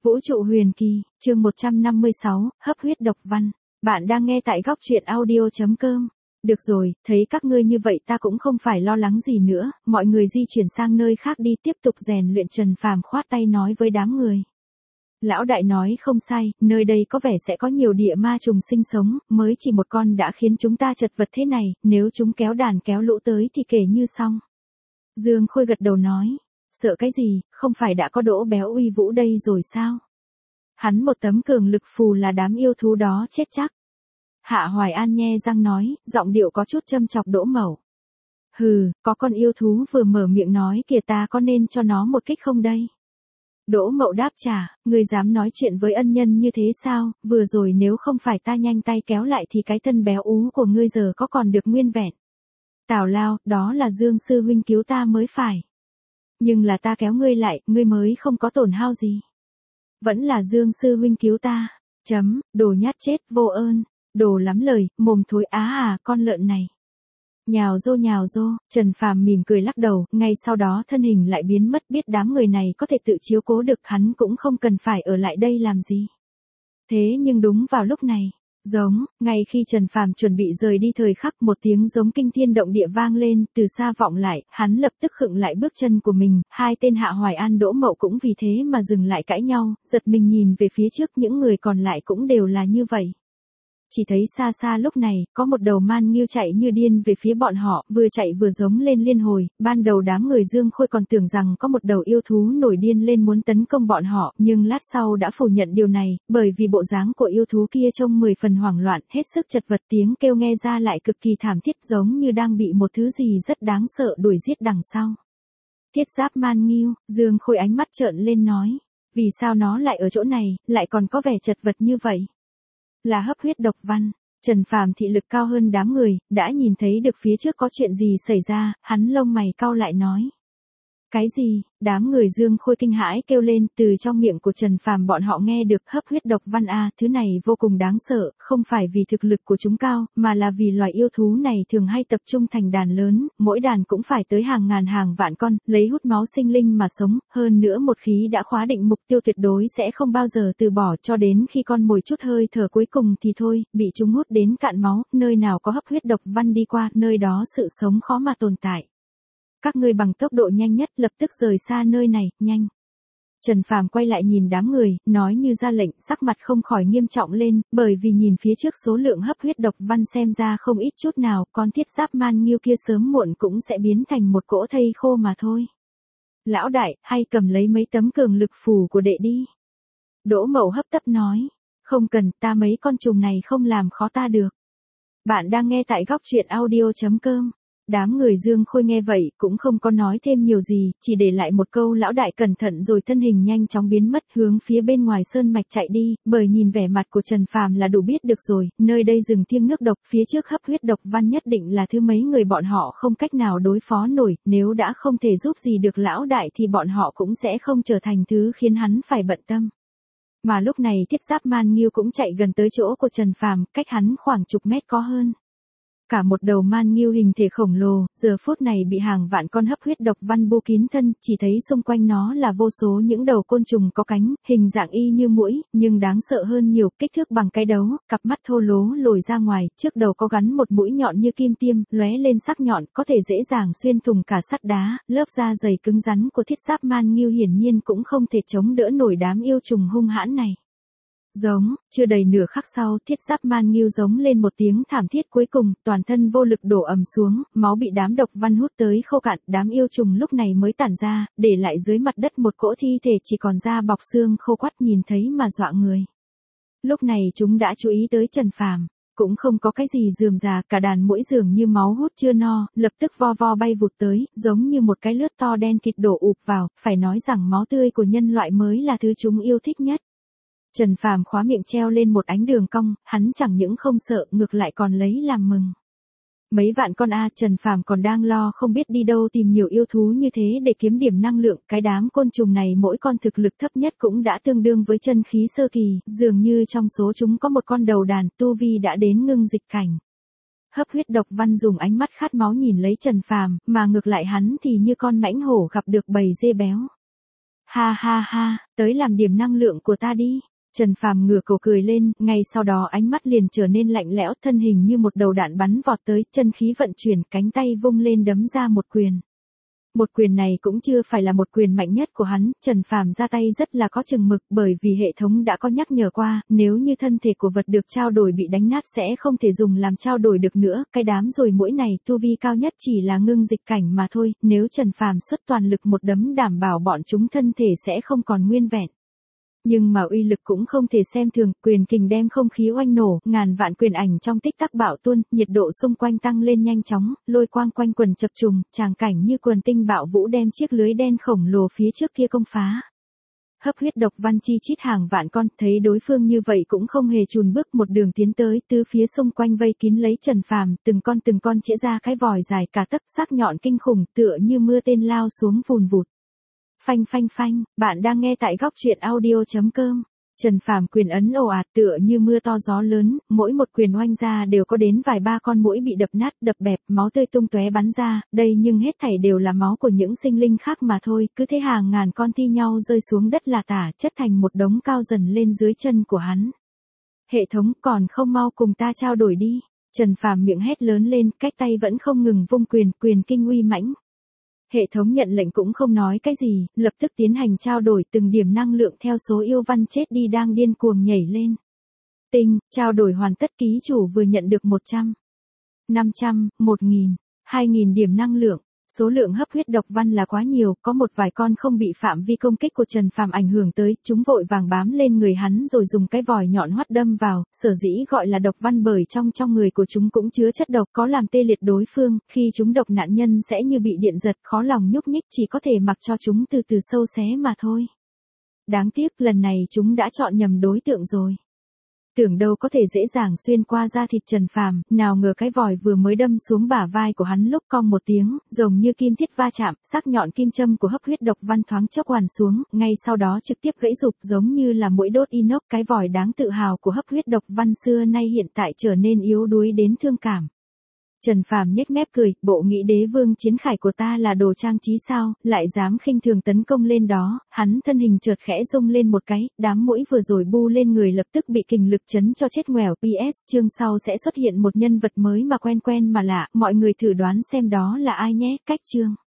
Vũ trụ huyền kỳ, chương 156, hấp huyết độc văn. Bạn đang nghe tại góc truyện audio.com. Được rồi, thấy các ngươi như vậy ta cũng không phải lo lắng gì nữa, mọi người di chuyển sang nơi khác đi tiếp tục rèn luyện. Trần Phàm khoát tay nói với đám người. Lão đại nói không sai, nơi đây có vẻ sẽ có nhiều địa ma trùng sinh sống, mới chỉ một con đã khiến chúng ta chật vật thế này, nếu chúng kéo đàn kéo lũ tới thì kể như xong. Dương Khôi gật đầu nói. Sợ cái gì, không phải đã có Đỗ Béo uy vũ đây rồi sao? Hắn một tấm cường lực phù là đám yêu thú đó chết chắc. Hạ Hoài An nhe răng nói, giọng điệu có chút châm chọc Đỗ Mậu. Hừ, có con yêu thú vừa mở miệng nói kìa, ta có nên cho nó một kích không đây? Đỗ Mậu đáp trả, ngươi dám nói chuyện với ân nhân như thế sao, vừa rồi nếu không phải ta nhanh tay kéo lại thì cái thân béo ú của ngươi giờ có còn được nguyên vẹn. Tào Lao, đó là Dương sư huynh cứu ta mới phải. Nhưng là ta kéo ngươi lại, ngươi mới không có tổn hao gì. Vẫn là Dương sư huynh cứu ta. Đồ nhát chết, vô ơn. Đồ lắm lời, mồm thối con lợn này. Nhào rô, Trần Phàm mỉm cười lắc đầu, ngay sau đó thân hình lại biến mất, biết đám người này có thể tự chiếu cố được hắn cũng không cần phải ở lại đây làm gì. Thế nhưng đúng vào lúc này, ngay khi Trần Phàm chuẩn bị rời đi thời khắc, một tiếng giống kinh thiên động địa vang lên, từ xa vọng lại, hắn lập tức khựng lại bước chân của mình, hai tên Hạ Hoài An Đỗ Mậu cũng vì thế mà dừng lại cãi nhau, giật mình nhìn về phía trước, những người còn lại cũng đều là như vậy. Chỉ thấy xa xa lúc này, có một đầu man nghiêu chạy như điên về phía bọn họ, vừa chạy vừa giống lên liên hồi, ban đầu đám người Dương Khôi còn tưởng rằng có một đầu yêu thú nổi điên lên muốn tấn công bọn họ, nhưng lát sau đã phủ nhận điều này, bởi vì bộ dáng của yêu thú kia trông 10 phần hoảng loạn, hết sức chật vật, tiếng kêu nghe ra lại cực kỳ thảm thiết, giống như đang bị một thứ gì rất đáng sợ đuổi giết đằng sau. Thiết giáp man nghiêu, Dương Khôi ánh mắt trợn lên nói, vì sao nó lại ở chỗ này, lại còn có vẻ chật vật như vậy? Là hấp huyết độc văn. Trần Phàm thị lực cao hơn đám người, đã nhìn thấy được phía trước có chuyện gì xảy ra, hắn lông mày cau lại nói. Cái gì? Đám người Dương Khôi kinh hãi kêu lên, từ trong miệng của Trần Phàm bọn họ nghe được hấp huyết độc văn thứ này vô cùng đáng sợ, không phải vì thực lực của chúng cao, mà là vì loài yêu thú này thường hay tập trung thành đàn lớn, mỗi đàn cũng phải tới hàng ngàn hàng vạn con, lấy hút máu sinh linh mà sống, hơn nữa một khi đã khóa định mục tiêu tuyệt đối sẽ không bao giờ từ bỏ, cho đến khi con mồi chút hơi thở cuối cùng thì thôi, bị chúng hút đến cạn máu, nơi nào có hấp huyết độc văn đi qua, nơi đó sự sống khó mà tồn tại. Các ngươi bằng tốc độ nhanh nhất lập tức rời xa nơi này, nhanh. Trần Phàm quay lại nhìn đám người, nói như ra lệnh, sắc mặt không khỏi nghiêm trọng lên, bởi vì nhìn phía trước số lượng hấp huyết độc văn xem ra không ít chút nào, con thiết giáp man nghiêu kia sớm muộn cũng sẽ biến thành một cỗ thây khô mà thôi. Lão đại, hay cầm lấy mấy tấm cường lực phù của đệ đi. Đỗ Mậu hấp tấp nói, không cần, ta mấy con trùng này không làm khó ta được. Bạn đang nghe tại góc truyện audio.com. Đám người Dương Khôi nghe vậy, cũng không có nói thêm nhiều gì, chỉ để lại một câu lão đại cẩn thận rồi thân hình nhanh chóng biến mất hướng phía bên ngoài sơn mạch chạy đi, bởi nhìn vẻ mặt của Trần Phàm là đủ biết được rồi, nơi đây rừng thiêng nước độc, phía trước hấp huyết độc văn nhất định là thứ mấy người bọn họ không cách nào đối phó nổi, nếu đã không thể giúp gì được lão đại thì bọn họ cũng sẽ không trở thành thứ khiến hắn phải bận tâm. Mà lúc này thiết giáp man nghiêu cũng chạy gần tới chỗ của Trần Phàm, cách hắn khoảng chục mét có hơn. Cả một đầu man nghiêu hình thể khổng lồ, giờ phút này bị hàng vạn con hấp huyết độc văn bô kín thân, chỉ thấy xung quanh nó là vô số những đầu côn trùng có cánh, hình dạng y như muỗi, nhưng đáng sợ hơn nhiều, kích thước bằng cái đấu, cặp mắt thô lố lồi ra ngoài, trước đầu có gắn một mũi nhọn như kim tiêm, lóe lên sắc nhọn, có thể dễ dàng xuyên thủng cả sắt đá, lớp da dày cứng rắn của thiết giáp man nghiêu hiển nhiên cũng không thể chống đỡ nổi đám yêu trùng hung hãn này. Chưa đầy nửa khắc sau, thiết giáp man nghiêu giống lên một tiếng thảm thiết cuối cùng, toàn thân vô lực đổ ầm xuống, máu bị đám độc văn hút tới khô cạn, đám yêu trùng lúc này mới tản ra, để lại dưới mặt đất một cỗ thi thể chỉ còn da bọc xương khô quắt, nhìn thấy mà dọa người. Lúc này chúng đã chú ý tới Trần Phàm, cũng không có cái gì rườm rà, cả đàn muỗi dường như máu hút chưa no, lập tức vo bay vụt tới, giống như một cái lướt to đen kịt đổ ụp vào, phải nói rằng máu tươi của nhân loại mới là thứ chúng yêu thích nhất. Trần Phàm khóa miệng treo lên một ánh đường cong, hắn chẳng những không sợ, ngược lại còn lấy làm mừng. Mấy vạn con Trần Phàm còn đang lo không biết đi đâu tìm nhiều yêu thú như thế để kiếm điểm năng lượng, cái đám côn trùng này mỗi con thực lực thấp nhất cũng đã tương đương với chân khí sơ kỳ, dường như trong số chúng có một con đầu đàn, tu vi đã đến ngưng dịch cảnh. Hấp huyết độc văn dùng ánh mắt khát máu nhìn lấy Trần Phàm, mà ngược lại hắn thì như con mãnh hổ gặp được bầy dê béo. Ha ha ha, tới làm điểm năng lượng của ta đi. Trần Phàm ngửa cổ cười lên, ngay sau đó ánh mắt liền trở nên lạnh lẽo, thân hình như một đầu đạn bắn vọt tới, chân khí vận chuyển, cánh tay vung lên đấm ra một quyền. Một quyền này cũng chưa phải là một quyền mạnh nhất của hắn, Trần Phàm ra tay rất là có chừng mực, bởi vì hệ thống đã có nhắc nhở qua, nếu như thân thể của vật được trao đổi bị đánh nát sẽ không thể dùng làm trao đổi được nữa, cái đám rồi mũi này tu vi cao nhất chỉ là ngưng dịch cảnh mà thôi, nếu Trần Phàm xuất toàn lực một đấm đảm bảo bọn chúng thân thể sẽ không còn nguyên vẹn. Nhưng mà uy lực cũng không thể xem thường, quyền kình đem không khí oanh nổ, ngàn vạn quyền ảnh trong tích tắc bạo tuôn, nhiệt độ xung quanh tăng lên nhanh chóng, lôi quang quanh quần chập trùng, tràng cảnh như quần tinh bạo vũ đem chiếc lưới đen khổng lồ phía trước kia công phá. Hấp huyết độc văn chi chít hàng vạn con, thấy đối phương như vậy cũng không hề chùn bước một đường tiến tới, tứ phía xung quanh vây kín lấy Trần Phàm, từng con chĩa ra cái vòi dài cả tấc, sắc nhọn kinh khủng, tựa như mưa tên lao xuống vùn vụt. Phanh phanh phanh, bạn đang nghe tại góc truyện audio.com. Trần Phàm quyền ấn ồ ạt tựa như mưa to gió lớn, mỗi một quyền oanh ra đều có đến vài ba con muỗi bị đập nát, đập bẹp, máu tươi tung tóe bắn ra, đây nhưng hết thảy đều là máu của những sinh linh khác mà thôi, cứ thế hàng ngàn con thi nhau rơi xuống đất là tả, chất thành một đống cao dần lên dưới chân của hắn. Hệ thống còn không mau cùng ta trao đổi đi. Trần Phàm miệng hét lớn lên, cách tay vẫn không ngừng vung quyền kinh uy mãnh. Hệ thống nhận lệnh cũng không nói cái gì, lập tức tiến hành trao đổi từng điểm năng lượng theo số yêu văn chết đi đang điên cuồng nhảy lên. Tinh, trao đổi hoàn tất, ký chủ vừa nhận được 100, 500, 1000, 2000 điểm năng lượng. Số lượng hấp huyết độc văn là quá nhiều, có một vài con không bị phạm vi công kích của Trần Phàm ảnh hưởng tới, chúng vội vàng bám lên người hắn rồi dùng cái vòi nhọn hoắt đâm vào, sở dĩ gọi là độc văn bởi trong người của chúng cũng chứa chất độc có làm tê liệt đối phương, khi chúng độc nạn nhân sẽ như bị điện giật, khó lòng nhúc nhích, chỉ có thể mặc cho chúng từ từ sâu xé mà thôi. Đáng tiếc lần này chúng đã chọn nhầm đối tượng rồi. Tưởng đâu có thể dễ dàng xuyên qua da thịt Trần Phàm, nào ngờ cái vòi vừa mới đâm xuống bả vai của hắn lúc cong một tiếng, giống như kim thiết va chạm, sắc nhọn kim châm của hấp huyết độc văn thoáng chốc hoàn xuống, ngay sau đó trực tiếp gãy rụp giống như là mũi đốt inox, cái vòi đáng tự hào của hấp huyết độc văn xưa nay hiện tại trở nên yếu đuối đến thương cảm. Trần Phàm nhếch mép cười, bộ nghĩ đế vương chiến khải của ta là đồ trang trí sao, lại dám khinh thường tấn công lên đó, hắn thân hình chợt khẽ rung lên một cái, đám muỗi vừa rồi bu lên người lập tức bị kình lực chấn cho chết ngoẻo. PS, chương sau sẽ xuất hiện một nhân vật mới mà quen mà lạ, mọi người thử đoán xem đó là ai nhé, cách chương.